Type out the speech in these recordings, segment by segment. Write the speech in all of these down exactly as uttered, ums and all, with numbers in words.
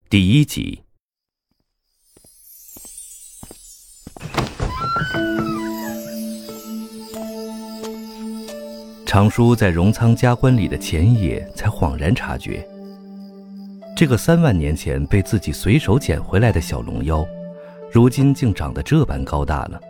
第一集。常叔在荣仓加官礼的前一夜才恍然察觉，这个三万年前被自己随手捡回来的小龙妖，如今竟长得这般高大了。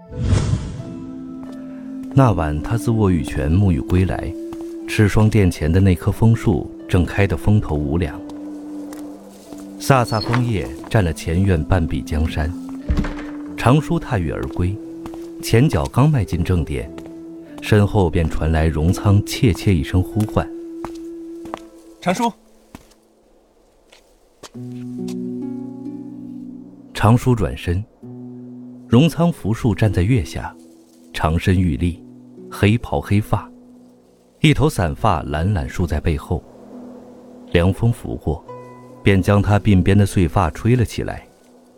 那晚他自卧玉泉沐浴归来，赤霜殿前的那棵枫树正开得风头无两，飒飒枫叶占了前院半壁江山。常叔踏月而归，前脚刚迈进正殿，身后便传来荣仓切切一声呼唤：“ 常叔！” 常叔转身，荣仓扶树站在月下，长身玉立，黑袍黑发，一头散发懒懒束在背后，凉风拂过，便将他鬓边的碎发吹了起来。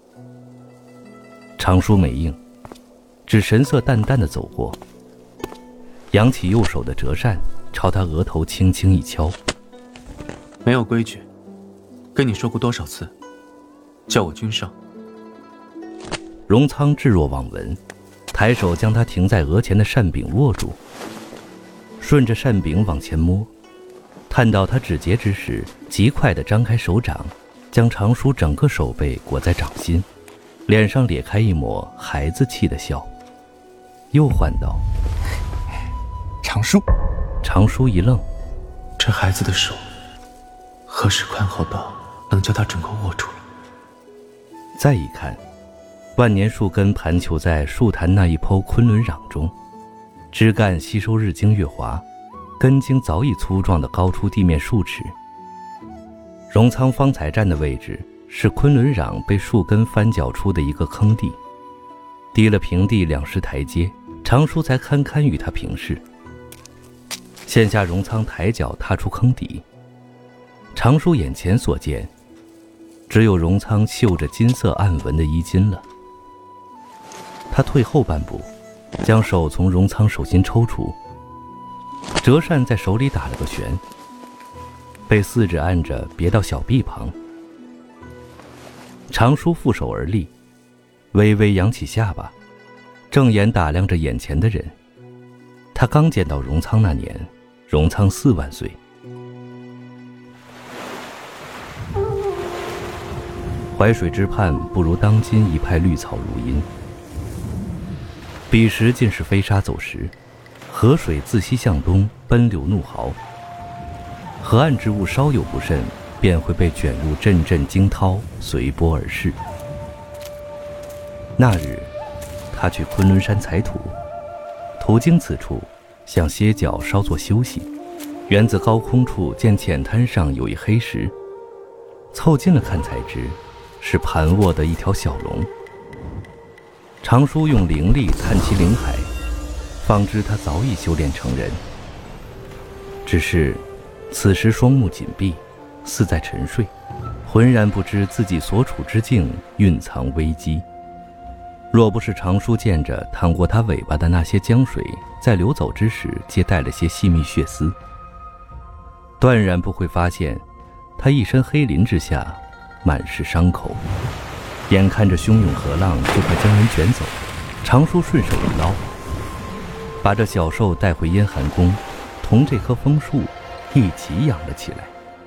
常叔没应，只神色淡淡的走过，扬起右手的折扇，朝他额头轻轻一敲：“ 没有规矩，跟你说过多少次，叫我君上。” 荣仓置若罔闻，抬手将他停在额前的扇柄握住，顺着扇柄往前摸，探到他指节之时，极快地张开手掌，将常叔整个手背裹在掌心，脸上咧开一抹孩子气的笑，又唤道：“ 常叔！” 常叔一愣， 这孩子的手何时宽厚到能将他整个握住了？ 再一看，万年树根盘球在树坛那一剖昆仑壤中，枝干吸收日精月华，根茎早已粗壮的高出地面数尺。荣仓方才站的位置是昆仑壤被树根翻搅出的一个坑地，低了平地两石台阶，常叔才堪堪与他平视。现下荣仓抬脚踏出坑底，常叔眼前所见，只有荣仓绣着金色暗纹的衣襟了。他退后半步，将手从荣仓手心抽出，折扇在手里打了个旋，被四指按着别到小臂旁。常叔负手而立，微微扬起下巴，正眼打量着眼前的人。他刚见到荣仓那年，荣仓四万岁。淮水之畔不如当今一派绿草如茵。彼时尽是飞沙走石，河水自西向东奔流怒嚎，河岸之物稍有不慎，便会被卷入阵阵惊涛，随波而逝。那日他去昆仑山采土，途经此处，想歇脚稍作休息，园子高空处见浅滩上有一黑石，凑近了看才知是盘卧的一条小龙。常叔用灵力探其灵海，方知他早已修炼成人，只是此时双目紧闭，似在沉睡，浑然不知自己所处之境蕴藏危机。若不是常叔见着淌过他尾巴的那些江水在流走之时皆带了些细密血丝，断然不会发现他一身黑鳞之下满是伤口。眼看着汹涌河浪就快将人卷走，常叔顺手一捞，把这小兽带回燕寒宫，同这棵枫树一起养了起来。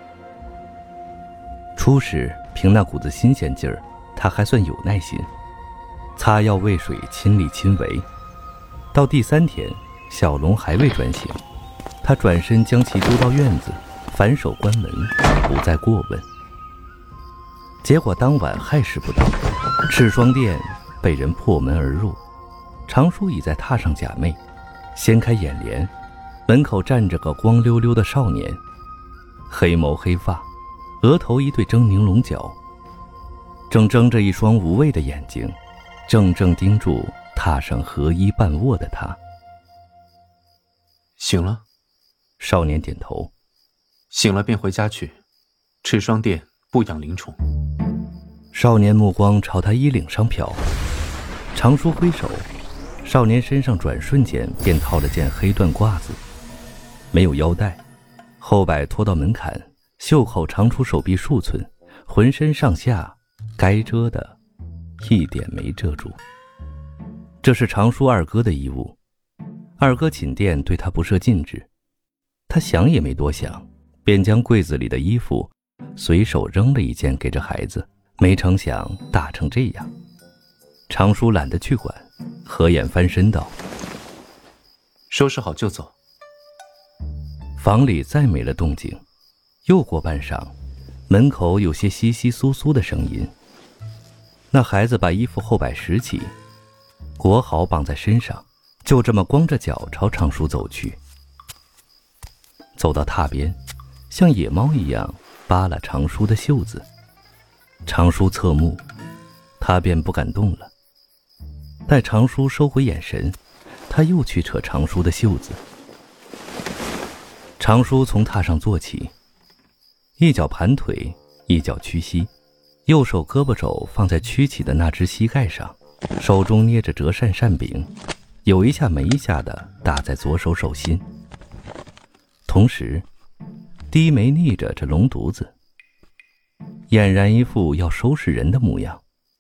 初时凭那股子新鲜劲儿，他还算有耐心，擦药喂水，亲力亲为。到第三天，小龙还未转醒，他转身将其丢到院子，反手关门，不再过问。结果当晚亥时不到，赤霜殿被人破门而入，常叔已在榻上假寐，掀开眼帘，门口站着个光溜溜的少年，黑眸黑发，额头一对狰狞龙角，正睁着一双无畏的眼睛，正正盯住榻上合衣半卧的他。 醒了？ 少年点头。 醒了便回家去，赤霜殿不养灵虫。 少年目光朝他衣领上瞟，常叔挥手，少年身上转瞬间便套了件黑缎褂子，没有腰带，后摆拖到门槛，袖口长出手臂数寸， 浑身上下该遮的一点没遮住。这是常叔二哥的衣物，二哥寝殿对他不设禁制，他想也没多想，便将柜子里的衣服随手扔了一件给这孩子，没成想大成这样。常叔懒得去管，合眼翻身道： 收拾好就走。 房里再没了动静，又过半晌，门口有些窸窸窣窣的声音。那孩子把衣服后摆拾起，裹好绑在身上，就这么光着脚朝常叔走去。走到榻边，像野猫一样扒了常叔的袖子。常叔侧目，他便不敢动了。待常叔收回眼神，他又去扯常叔的袖子。常叔从榻上坐起，一脚盘腿，一脚屈膝，右手胳膊肘放在屈起的那只膝盖上，手中捏着折扇扇柄，有一下没一下的打在左手手心，同时低眉睨着这龙犊子，俨然一副要收拾人的模样。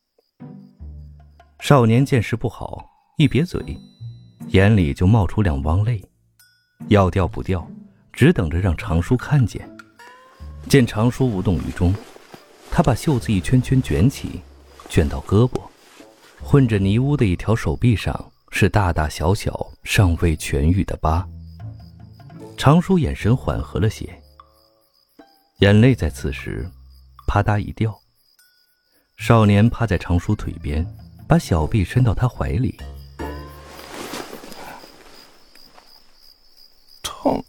少年见势不好，一瘪嘴，眼里就冒出两汪泪，要掉不掉，只等着让常叔看见。见常叔无动于衷，他把袖子一圈圈卷起，卷到胳膊，混着泥污的一条手臂上是大大小小尚未痊愈的疤。常叔眼神缓和了些，眼泪在此时啪嗒一掉。少年趴在常叔腿边，把小臂伸到他怀里。 痛，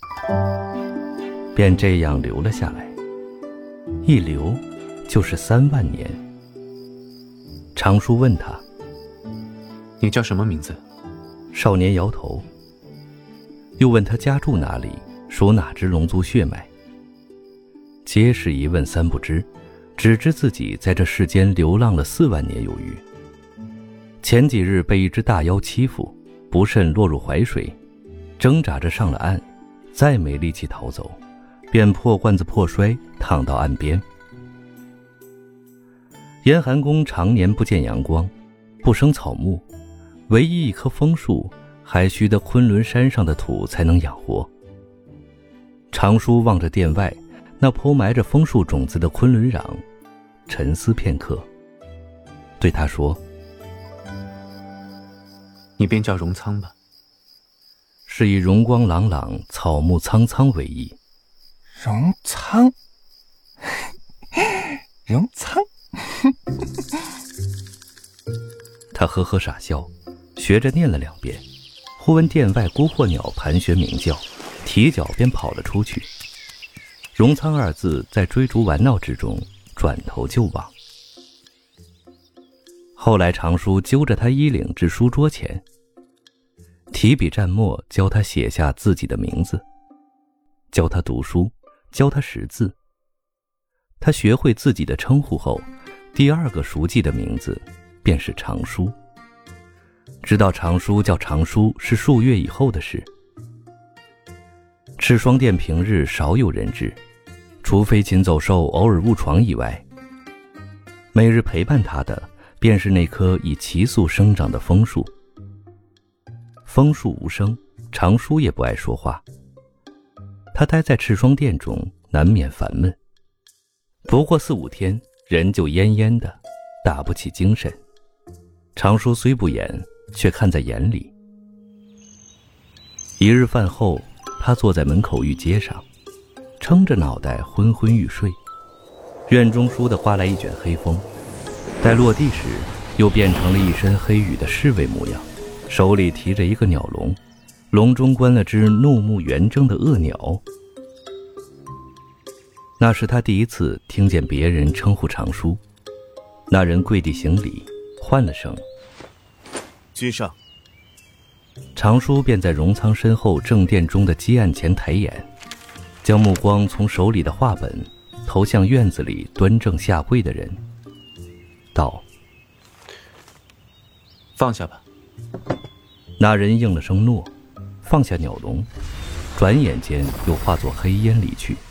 便这样流了下来，一流就是三万年。常叔问他： 你叫什么名字？ 少年摇头，又问他家住哪里，属哪只龙族血脉。皆是一问三不知，只知自己在这世间流浪了四万年有余。前几日被一只大妖欺负，不慎落入淮水，挣扎着上了岸，再没力气逃走，便破罐子破摔，躺到岸边。严寒宫常年不见阳光，不生草木，唯一一棵枫树还需得昆仑山上的土才能养活。常叔望着殿外那铺埋着枫树种子的昆仑壤，沉思片刻，对他说： 你便叫荣苍吧。 是以荣光朗朗，草木苍苍为意。 荣苍，荣苍。 他呵呵傻笑，学着念了两遍，忽闻殿外孤惑鸟盘旋鸣叫，提脚便跑了出去。荣苍二字在追逐玩闹之中转头就忘。后来常叔揪着他衣领至书桌前，提笔蘸墨教他写下自己的名字，教他读书，教他识字。他学会自己的称呼后，第二个熟记的名字便是常叔。知道常叔叫常叔是数月以后的事。赤霜殿平日少有人至，除非禽走兽偶尔误闯以外，每日陪伴他的便是那棵以奇速生长的枫树。枫树无声，常叔也不爱说话。他待在赤霜殿中难免烦闷，不过四五天人就恹恹的，打不起精神。常叔虽不言，却看在眼里。一日饭后，他坐在门口御阶上，撑着脑袋昏昏欲睡。院中倏地刮来一卷黑风，待落地时又变成了一身黑羽的侍卫模样，手里提着一个鸟笼，笼中关了只怒目圆睁的恶鸟。那是他第一次听见别人称呼常叔。那人跪地行礼，唤了声君上。 常叔便在荣苍身后正殿中的基案前抬眼，将目光从手里的画本投向院子里端正下跪的人，道： 放下吧。 那人应了声诺，放下鸟笼，转眼间又化作黑烟离去。